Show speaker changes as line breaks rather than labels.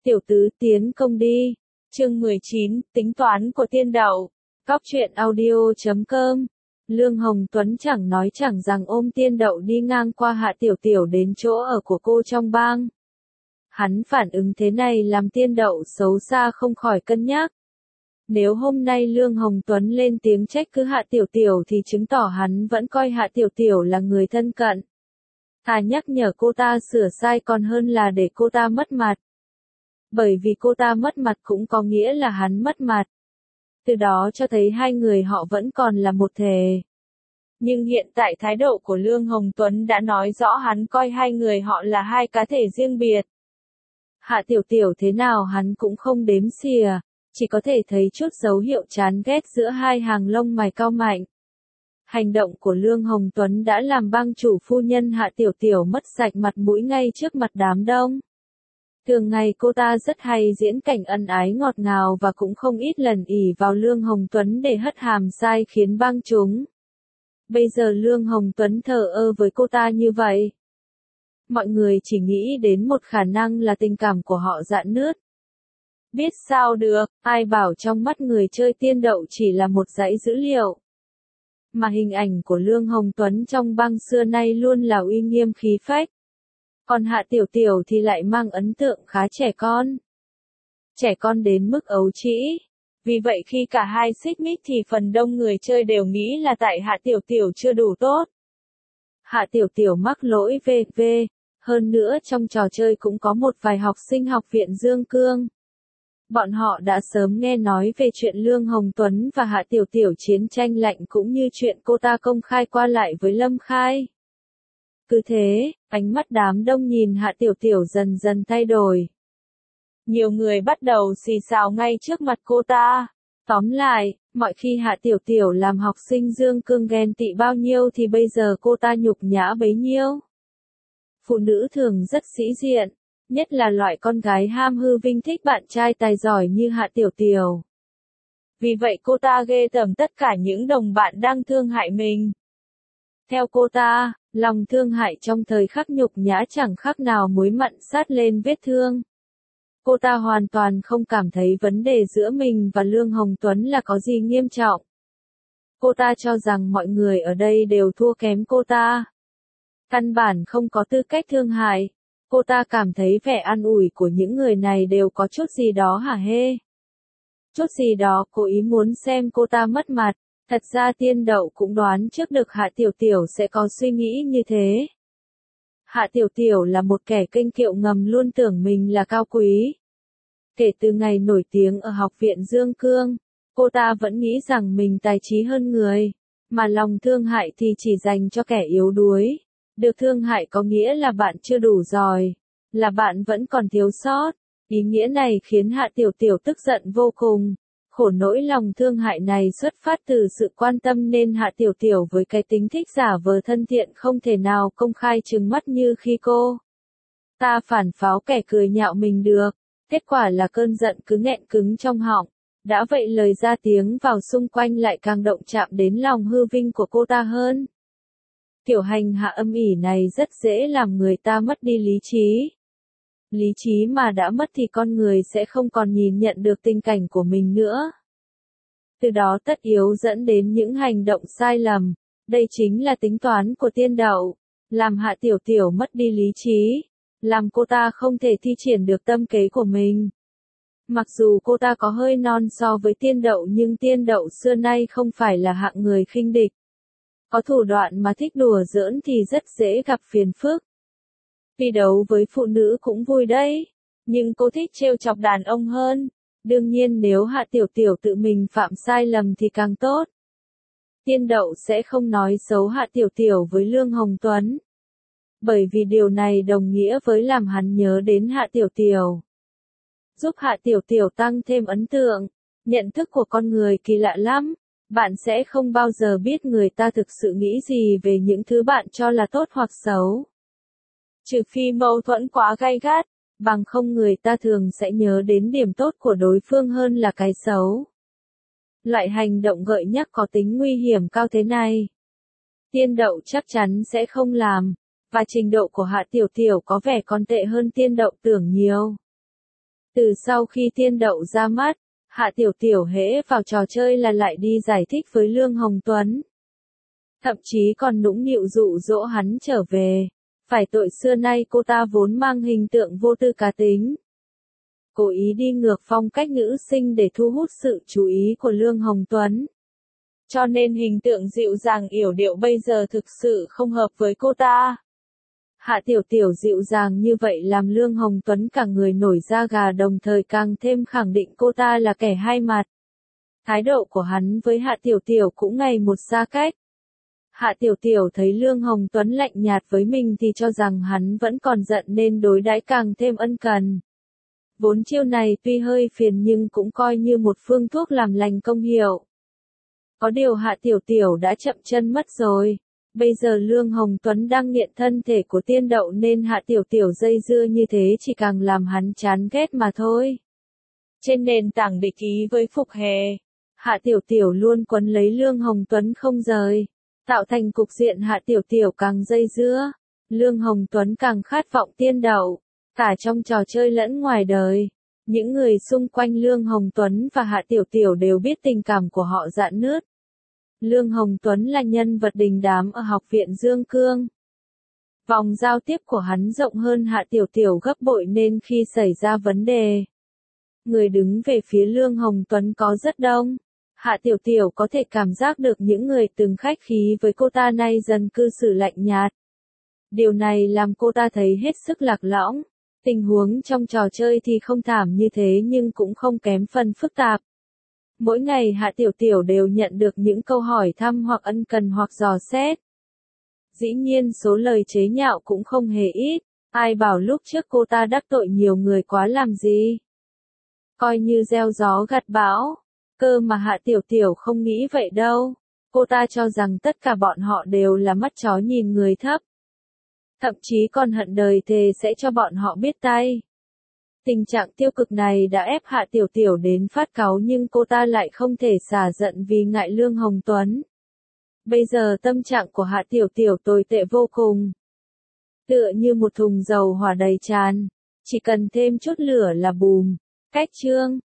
Tiểu tứ tiến công đi. Chương 19, tính toán của tiên đậu. Cóc truyện audio.com. Lương Hồng Tuấn chẳng nói chẳng rằng ôm tiên đậu đi ngang qua Hạ Tiểu Tiểu đến chỗ ở của cô trong bang. Hắn phản ứng thế này làm tiên đậu xấu xa không khỏi cân nhắc. Nếu hôm nay Lương Hồng Tuấn lên tiếng trách cứ Hạ Tiểu Tiểu thì chứng tỏ hắn vẫn coi Hạ Tiểu Tiểu là người thân cận. Thà nhắc nhở cô ta sửa sai còn hơn là để cô ta mất mặt. Bởi vì cô ta mất mặt cũng có nghĩa là hắn mất mặt. Từ đó cho thấy hai người họ vẫn còn là một thể. Nhưng hiện tại thái độ của Lương Hồng Tuấn đã nói rõ hắn coi hai người họ là hai cá thể riêng biệt. Hạ Tiểu Tiểu thế nào hắn cũng không đếm xỉa, chỉ có thể thấy chút dấu hiệu chán ghét giữa hai hàng lông mày cau mạnh. Hành động của Lương Hồng Tuấn đã làm bang chủ phu nhân Hạ Tiểu Tiểu mất sạch mặt mũi ngay trước mặt đám đông. Thường ngày cô ta rất hay diễn cảnh ân ái ngọt ngào và cũng không ít lần ỷ vào Lương Hồng Tuấn để hất hàm sai khiến bang chúng. Bây giờ Lương Hồng Tuấn thờ ơ với cô ta như vậy. Mọi người chỉ nghĩ đến một khả năng là tình cảm của họ rạn nứt. Biết sao được, ai bảo trong mắt người chơi tiên đậu chỉ là một dãy dữ liệu. Mà hình ảnh của Lương Hồng Tuấn trong bang xưa nay luôn là uy nghiêm khí phách. Còn Hạ Tiểu Tiểu thì lại mang ấn tượng khá trẻ con. Trẻ con đến mức ấu trĩ. Vì vậy khi cả hai xích mích thì phần đông người chơi đều nghĩ là tại Hạ Tiểu Tiểu chưa đủ tốt. Hạ Tiểu Tiểu mắc lỗi VV. Hơn nữa trong trò chơi cũng có một vài học sinh học viện Dương Cương. Bọn họ đã sớm nghe nói về chuyện Lương Hồng Tuấn và Hạ Tiểu Tiểu chiến tranh lạnh cũng như chuyện cô ta công khai qua lại với Lâm Khai. Cứ thế, ánh mắt đám đông nhìn Hạ Tiểu Tiểu dần dần thay đổi. Nhiều người bắt đầu xì xào ngay trước mặt cô ta. Tóm lại, mọi khi Hạ Tiểu Tiểu làm học sinh Dương Cương ghen tị bao nhiêu thì bây giờ cô ta nhục nhã bấy nhiêu. Phụ nữ thường rất sĩ diện, nhất là loại con gái ham hư vinh thích bạn trai tài giỏi như Hạ Tiểu Tiểu. Vì vậy cô ta ghê tởm tất cả những đồng bạn đang thương hại mình. Theo cô ta, lòng thương hại trong thời khắc nhục nhã chẳng khác nào muối mặn sát lên vết thương. Cô ta hoàn toàn không cảm thấy vấn đề giữa mình và Lương Hồng Tuấn là có gì nghiêm trọng. Cô ta cho rằng mọi người ở đây đều thua kém cô ta. Căn bản không có tư cách thương hại. Cô ta cảm thấy vẻ an ủi của những người này đều có chút gì đó hả hê. Chút gì đó cố ý muốn xem cô ta mất mặt. Thật ra tiên đậu cũng đoán trước được Hạ Tiểu Tiểu sẽ có suy nghĩ như thế. Hạ Tiểu Tiểu là một kẻ kênh kiệu ngầm luôn tưởng mình là cao quý. Kể từ ngày nổi tiếng ở học viện Dương Cương, cô ta vẫn nghĩ rằng mình tài trí hơn người, mà lòng thương hại thì chỉ dành cho kẻ yếu đuối. Được thương hại có nghĩa là bạn chưa đủ giỏi, là bạn vẫn còn thiếu sót. Ý nghĩa này khiến Hạ Tiểu Tiểu tức giận vô cùng. Khổ nỗi lòng thương hại này xuất phát từ sự quan tâm nên Hạ Tiểu Tiểu với cái tính thích giả vờ thân thiện không thể nào công khai trừng mắt như khi cô ta phản pháo kẻ cười nhạo mình được. Kết quả là cơn giận cứ nghẹn cứng trong họng. Đã vậy lời ra tiếng vào xung quanh lại càng động chạm đến lòng hư vinh của cô ta hơn. Kiểu hành hạ âm ỉ này rất dễ làm người ta mất đi lý trí. Lý trí mà đã mất thì con người sẽ không còn nhìn nhận được tình cảnh của mình nữa. Từ đó tất yếu dẫn đến những hành động sai lầm. Đây chính là tính toán của tiên đậu. Làm Hạ Tiểu Tiểu mất đi lý trí. Làm cô ta không thể thi triển được tâm kế của mình. Mặc dù cô ta có hơi non so với tiên đậu nhưng tiên đậu xưa nay không phải là hạng người khinh địch. Có thủ đoạn mà thích đùa giỡn thì rất dễ gặp phiền phức. Vì đấu với phụ nữ cũng vui đấy, nhưng cô thích trêu chọc đàn ông hơn. Đương nhiên nếu Hạ Tiểu Tiểu tự mình phạm sai lầm thì càng tốt. Tiên đậu sẽ không nói xấu Hạ Tiểu Tiểu với Lương Hồng Tuấn. Bởi vì điều này đồng nghĩa với làm hắn nhớ đến Hạ Tiểu Tiểu. Giúp Hạ Tiểu Tiểu tăng thêm ấn tượng. Nhận thức của con người kỳ lạ lắm. Bạn sẽ không bao giờ biết người ta thực sự nghĩ gì về những thứ bạn cho là tốt hoặc xấu. Trừ phi mâu thuẫn quá gay gắt, bằng không người ta thường sẽ nhớ đến điểm tốt của đối phương hơn là cái xấu. Loại hành động gợi nhắc có tính nguy hiểm cao thế này, tiên đậu chắc chắn sẽ không làm, và trình độ của Hạ Tiểu Tiểu có vẻ còn tệ hơn tiên đậu tưởng nhiều. Từ sau khi tiên đậu ra mắt, Hạ Tiểu Tiểu hễ vào trò chơi là lại đi giải thích với Lương Hồng Tuấn. Thậm chí còn nũng nịu dụ dỗ hắn trở về. Phải tội xưa nay cô ta vốn mang hình tượng vô tư cá tính. Cố ý đi ngược phong cách nữ sinh để thu hút sự chú ý của Lương Hồng Tuấn. Cho nên hình tượng dịu dàng yểu điệu bây giờ thực sự không hợp với cô ta. Hạ Tiểu Tiểu dịu dàng như vậy làm Lương Hồng Tuấn cả người nổi da gà, đồng thời càng thêm khẳng định cô ta là kẻ hai mặt. Thái độ của hắn với Hạ Tiểu Tiểu cũng ngày một xa cách. Hạ Tiểu Tiểu thấy Lương Hồng Tuấn lạnh nhạt với mình thì cho rằng hắn vẫn còn giận nên đối đãi càng thêm ân cần. Vốn chiêu này tuy hơi phiền nhưng cũng coi như một phương thuốc làm lành công hiệu. Có điều Hạ Tiểu Tiểu đã chậm chân mất rồi. Bây giờ Lương Hồng Tuấn đang nghiện thân thể của tiên đậu nên Hạ Tiểu Tiểu dây dưa như thế chỉ càng làm hắn chán ghét mà thôi. Trên nền tảng địch ý với Phục Hề, Hạ Tiểu Tiểu luôn quấn lấy Lương Hồng Tuấn không rời, tạo thành cục diện Hạ Tiểu Tiểu càng dây dưa. Lương Hồng Tuấn càng khát vọng tiên đậu, cả trong trò chơi lẫn ngoài đời. Những người xung quanh Lương Hồng Tuấn và Hạ Tiểu Tiểu đều biết tình cảm của họ rạn nứt. Lương Hồng Tuấn là nhân vật đình đám ở học viện Dương Cương. Vòng giao tiếp của hắn rộng hơn Hạ Tiểu Tiểu gấp bội nên khi xảy ra vấn đề, người đứng về phía Lương Hồng Tuấn có rất đông. Hạ Tiểu Tiểu có thể cảm giác được những người từng khách khí với cô ta nay dần cư xử lạnh nhạt. Điều này làm cô ta thấy hết sức lạc lõng. Tình huống trong trò chơi thì không thảm như thế nhưng cũng không kém phần phức tạp. Mỗi ngày Hạ Tiểu Tiểu đều nhận được những câu hỏi thăm hoặc ân cần hoặc dò xét. Dĩ nhiên số lời chế nhạo cũng không hề ít. Ai bảo lúc trước cô ta đắc tội nhiều người quá làm gì. Coi như gieo gió gặt bão. Cơ mà Hạ Tiểu Tiểu không nghĩ vậy đâu. Cô ta cho rằng tất cả bọn họ đều là mắt chó nhìn người thấp. Thậm chí còn hận đời thề sẽ cho bọn họ biết tay. Tình trạng tiêu cực này đã ép Hạ Tiểu Tiểu đến phát cáu nhưng cô ta lại không thể xả giận vì ngại Lương Hồng Tuấn. Bây giờ tâm trạng của Hạ Tiểu Tiểu tồi tệ vô cùng. Tựa như một thùng dầu hỏa đầy tràn, chỉ cần thêm chút lửa là bùm, cách chương.